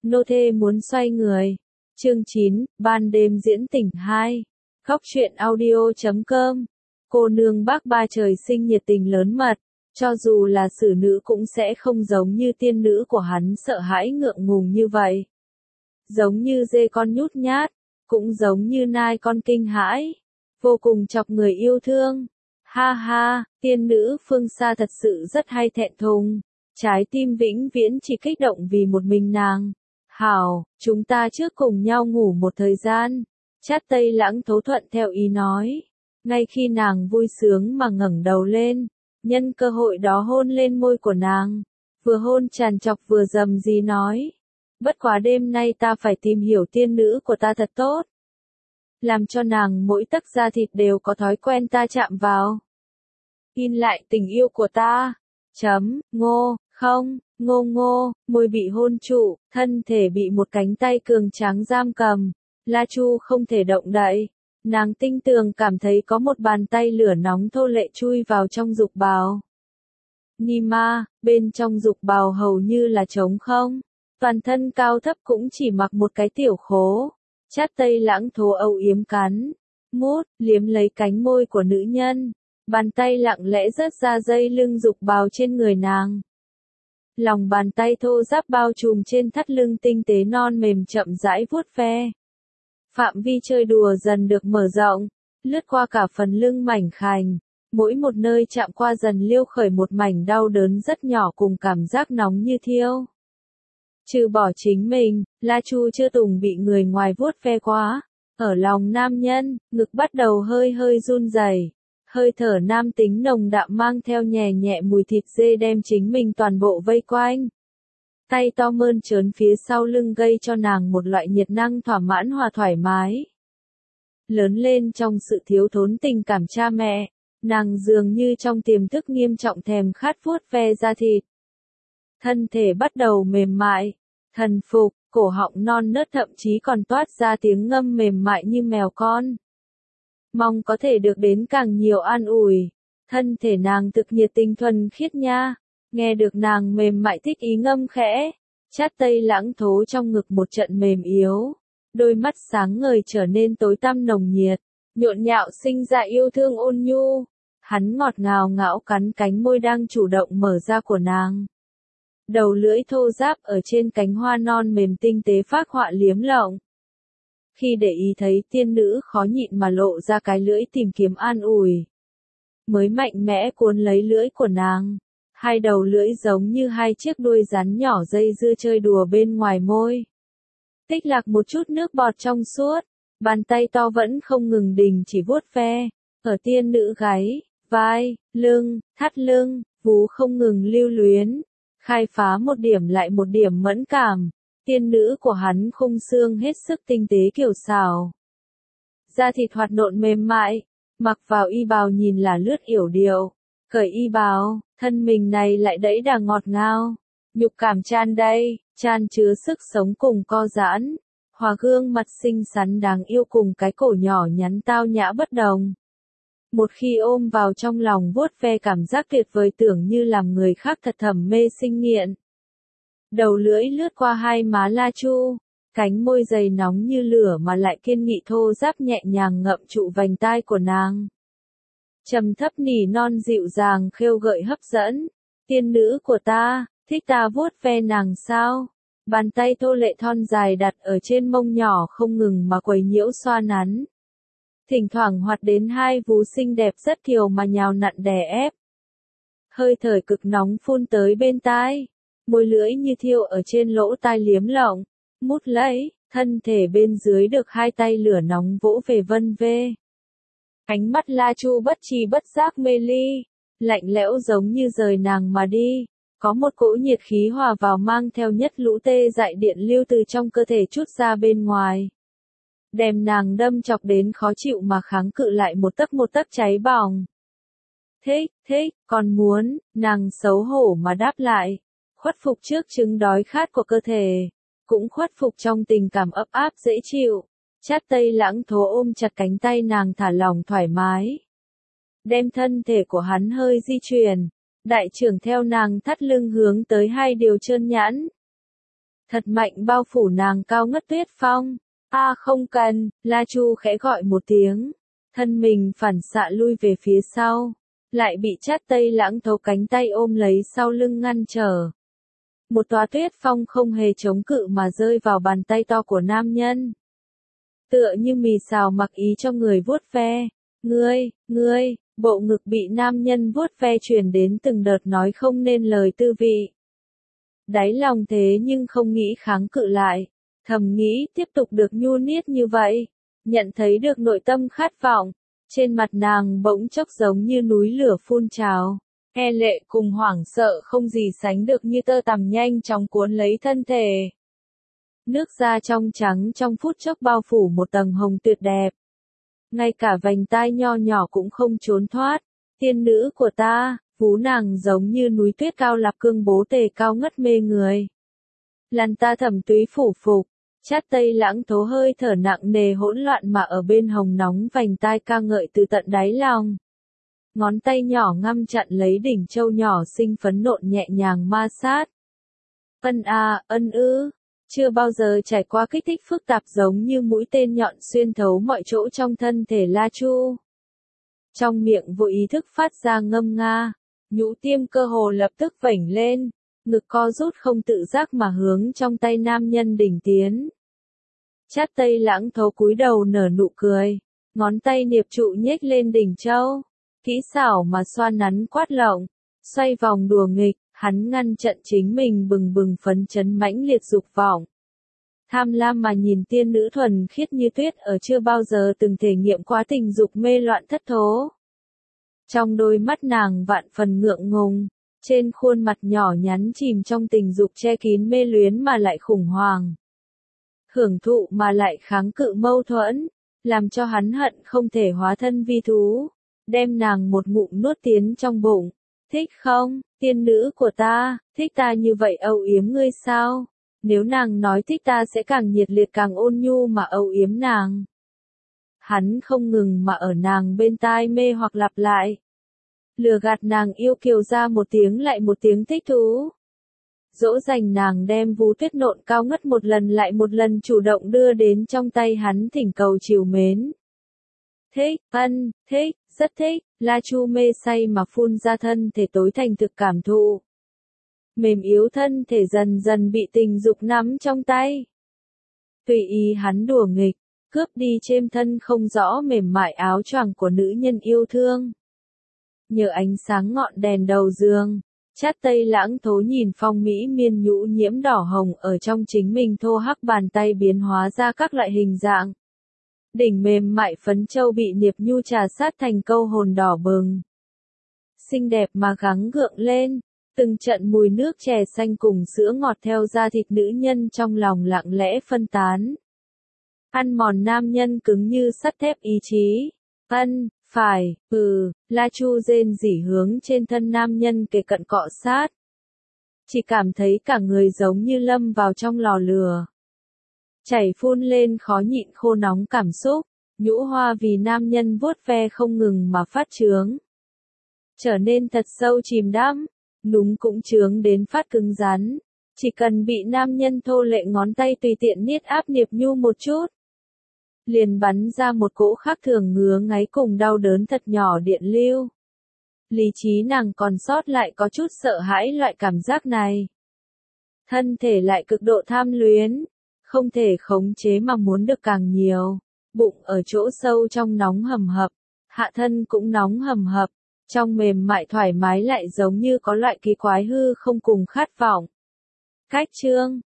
Nô thê muốn xoay người. Chương 9, ban đêm diễn tỉnh 2. Khóc chuyện audio.com. Cô nương bác ba trời sinh nhiệt tình lớn mật, cho dù là xử nữ cũng sẽ không giống như tiên nữ của hắn sợ hãi ngượng ngùng như vậy. Giống như dê con nhút nhát, cũng giống như nai con kinh hãi, vô cùng chọc người yêu thương. Ha ha, tiên nữ phương xa thật sự rất hay thẹn thùng, trái tim vĩnh viễn chỉ kích động vì một mình nàng. Hảo, chúng ta trước cùng nhau ngủ một thời gian. Chát Tây Lãng thấu thuận theo ý nói. Ngay khi nàng vui sướng mà ngẩng đầu lên, nhân cơ hội đó hôn lên môi của nàng. Vừa hôn tràn trọc vừa rầm rì nói. Bất quá đêm nay ta phải tìm hiểu tiên nữ của ta thật tốt. Làm cho nàng mỗi tấc da thịt đều có thói quen ta chạm vào. In lại tình yêu của ta. Ngô, không, ngô, môi bị hôn trụ, thân thể bị một cánh tay cường tráng giam cầm. La Chu không thể động đậy. Nàng tinh tường cảm thấy có một bàn tay lửa nóng thô lệ chui vào trong dục bào. Nima, bên trong dục bào hầu như là trống không. Toàn thân cao thấp cũng chỉ mặc một cái tiểu khố. Chát Tây Lãng thô âu yếm cắn, mút, liếm lấy cánh môi của nữ nhân. Bàn tay lặng lẽ rớt ra dây lưng dục bào trên người nàng. Lòng bàn tay thô ráp bao trùm trên thắt lưng tinh tế non mềm chậm rãi vuốt ve. Phạm vi chơi đùa dần được mở rộng, lướt qua cả phần lưng mảnh khảnh. Mỗi một nơi chạm qua dần liêu khởi một mảnh đau đớn rất nhỏ cùng cảm giác nóng như thiêu. Trừ bỏ chính mình, La Chu chưa từng bị người ngoài vuốt ve quá. Ở lòng nam nhân, ngực bắt đầu hơi hơi run rẩy. Hơi thở nam tính nồng đậm mang theo nhẹ nhẹ mùi thịt dê đem chính mình toàn bộ vây quanh. Tay to mơn trớn phía sau lưng gây cho nàng một loại nhiệt năng thỏa mãn hòa thoải mái. Lớn lên trong sự thiếu thốn tình cảm cha mẹ, nàng dường như trong tiềm thức nghiêm trọng thèm khát vuốt ve da thịt. Thân thể bắt đầu mềm mại, thần phục, cổ họng non nớt thậm chí còn toát ra tiếng ngâm mềm mại như mèo con. Mong có thể được đến càng nhiều an ủi. Thân thể nàng thực nhiệt tình thuần khiết nha. Nghe được nàng mềm mại thích ý ngâm khẽ. Chát Tây Lãng thố trong ngực một trận mềm yếu. Đôi mắt sáng ngời trở nên tối tăm nồng nhiệt. Nhộn nhạo sinh ra yêu thương ôn nhu. Hắn ngọt ngào ngạo cắn cánh môi đang chủ động mở ra của nàng. Đầu lưỡi thô ráp ở trên cánh hoa non mềm tinh tế phác họa liếm lộng. Khi để ý thấy tiên nữ khó nhịn mà lộ ra cái lưỡi tìm kiếm an ủi. Mới mạnh mẽ cuốn lấy lưỡi của nàng. Hai đầu lưỡi giống như hai chiếc đuôi rắn nhỏ dây dưa chơi đùa bên ngoài môi. Tích lạc một chút nước bọt trong suốt. Bàn tay to vẫn không ngừng đình chỉ vuốt ve. Ở tiên nữ gáy, vai, lưng, thắt lưng, vú không ngừng lưu luyến. Khai phá một điểm lại một điểm mẫn cảm. Tiên nữ của hắn khung xương hết sức tinh tế kiểu xảo. Da thịt hoạt nộn mềm mại, mặc vào y bào nhìn là lướt yểu điệu. Cởi y bào, thân mình này lại đẫy đà ngọt ngào. Nhục cảm tràn đầy, tràn chứa sức sống cùng co giãn. Hòa gương mặt xinh xắn đáng yêu cùng cái cổ nhỏ nhắn tao nhã bất đồng. Một khi ôm vào trong lòng vuốt ve cảm giác tuyệt vời tưởng như làm người khác thật thầm mê sinh nghiện. Đầu lưỡi lướt qua hai má La Chu, cánh môi dày nóng như lửa mà lại kiên nghị thô ráp nhẹ nhàng ngậm trụ vành tai của nàng. Trầm thấp nỉ non dịu dàng khêu gợi hấp dẫn. Tiên nữ của ta, thích ta vuốt ve nàng sao? Bàn tay thô lệ thon dài đặt ở trên mông nhỏ không ngừng mà quấy nhiễu xoa nắn. Thỉnh thoảng hoạt đến hai vú xinh đẹp rất thiểu mà nhào nặn đè ép. Hơi thở cực nóng phun tới bên tai. Môi lưỡi như thiêu ở trên lỗ tai liếm lộng, mút lấy, thân thể bên dưới được hai tay lửa nóng vỗ về vân vê. Ánh mắt La Chu bất tri bất giác mê ly, lạnh lẽo giống như rời nàng mà đi. Có một cỗ nhiệt khí hòa vào mang theo nhất lũ tê dại điện lưu từ trong cơ thể trút ra bên ngoài. Đem nàng đâm chọc đến khó chịu mà kháng cự lại một tấc cháy bỏng. Thích, còn muốn, nàng xấu hổ mà đáp lại. Khuất phục trước chứng đói khát của cơ thể, cũng khuất phục trong tình cảm ấp áp dễ chịu. Chát Tây Lãng thố ôm chặt cánh tay nàng thả lỏng thoải mái. Đem thân thể của hắn hơi di chuyển, đại trưởng theo nàng thắt lưng hướng tới hai điều trơn nhẵn. thật mạnh bao phủ nàng cao ngất tuyết phong. Không cần, La Chu khẽ gọi một tiếng, thân mình phản xạ lui về phía sau, lại bị Trát Tây Lãng Thấu cánh tay ôm lấy sau lưng ngăn trở. Một tòa tuyết phong không hề chống cự mà rơi vào bàn tay to của nam nhân. Tựa như mì xào mặc ý cho người vuốt ve. Ngươi, bộ ngực bị nam nhân vuốt ve truyền đến từng đợt nói không nên lời tư vị. Đáy lòng thế nhưng không nghĩ kháng cự lại, thầm nghĩ tiếp tục được nhu niết như vậy, nhận thấy được nội tâm khát vọng, trên mặt nàng bỗng chốc giống như núi lửa phun trào, e lệ cùng hoảng sợ không gì sánh được như tơ tằm nhanh chóng cuốn lấy thân thể. Nước da trong trắng trong phút chốc bao phủ một tầng hồng tuyệt đẹp. Ngay cả vành tai nho nhỏ cũng không trốn thoát. Tiên nữ của ta, vú nàng giống như núi tuyết cao lạp cương bố tề cao ngất mê người. Làn ta thẩm túy phủ phục, Trát Tây Lãng Thố hơi thở nặng nề hỗn loạn mà ở bên hồng nóng vành tai ca ngợi từ tận đáy lòng. Ngón tay nhỏ ngăm chặn lấy đỉnh châu nhỏ xinh phấn nộn nhẹ nhàng ma sát. Ân ư. Chưa bao giờ trải qua kích thích phức tạp giống như mũi tên nhọn xuyên thấu mọi chỗ trong thân thể La Chu. Trong miệng vô ý thức phát ra ngâm nga, nhũ tiêm cơ hồ lập tức vểnh lên, ngực co rút không tự giác mà hướng trong tay nam nhân đỉnh tiến. Trát Tây Lãng Thấu cúi đầu nở nụ cười, ngón tay niệp trụ nhếch lên đỉnh châu, kỹ xảo mà xoa nắn quát lộng, xoay vòng đùa nghịch. Hắn ngăn chặn chính mình bừng bừng phấn chấn mãnh liệt dục vọng. Tham lam mà nhìn tiên nữ thuần khiết như tuyết ở chưa bao giờ từng thể nghiệm quá tình dục mê loạn thất thố. Trong đôi mắt nàng vạn phần ngượng ngùng, trên khuôn mặt nhỏ nhắn chìm trong tình dục che kín mê luyến mà lại khủng hoảng. Hưởng thụ mà lại kháng cự mâu thuẫn, làm cho hắn hận không thể hóa thân vi thú, đem nàng một ngụm nuốt tiến trong bụng. Thích không, tiên nữ của ta, thích ta như vậy âu yếm ngươi sao? Nếu nàng nói thích ta sẽ càng nhiệt liệt càng ôn nhu mà âu yếm nàng. Hắn không ngừng mà ở nàng bên tai mê hoặc lặp lại. Lừa gạt nàng yêu kiều ra một tiếng lại một tiếng thích thú. Dỗ dành nàng đem vú tuyết nộn cao ngất một lần lại một lần chủ động đưa đến trong tay hắn thỉnh cầu trìu mến. Thích, rất thích, La Chu mê say mà phun ra thân thể tối thành thực cảm thụ. Mềm yếu thân thể dần dần bị tình dục nắm trong tay. Tùy ý hắn đùa nghịch, cướp đi chêm thân không rõ mềm mại áo choàng của nữ nhân yêu thương. Nhờ ánh sáng ngọn đèn đầu giường, Trát Tây Lãng Thố nhìn phong mỹ miên nhũ nhiễm đỏ hồng ở trong chính mình thô hắc bàn tay biến hóa ra các loại hình dạng. Đỉnh mềm mại phấn châu bị niệp nhu trà sát thành câu hồn đỏ bừng. Xinh đẹp mà gắng gượng lên, từng trận mùi nước chè xanh cùng sữa ngọt theo da thịt nữ nhân trong lòng lặng lẽ phân tán. Ăn mòn nam nhân cứng như sắt thép ý chí. Phải, La Chu rên rỉ hướng trên thân nam nhân kề cận cọ sát. Chỉ cảm thấy cả người giống như lâm vào trong lò lửa. Chảy phun lên khó nhịn khô nóng cảm xúc, nhũ hoa vì nam nhân vuốt ve không ngừng mà phát trướng. Trở nên thật sâu chìm đắm, núm cũng trướng đến phát cứng rắn, chỉ cần bị nam nhân thô lệ ngón tay tùy tiện niết áp niệp nhu một chút. Liền bắn ra một cỗ khác thường ngứa ngáy cùng đau đớn thật nhỏ điện lưu. Lý trí nàng còn sót lại có chút sợ hãi loại cảm giác này. Thân thể lại cực độ tham luyến. Không thể khống chế mà muốn được càng nhiều, bụng ở chỗ sâu trong nóng hầm hập, hạ thân cũng nóng hầm hập, trong mềm mại thoải mái lại giống như có loại kỳ quái hư không cùng khát vọng. Cách chương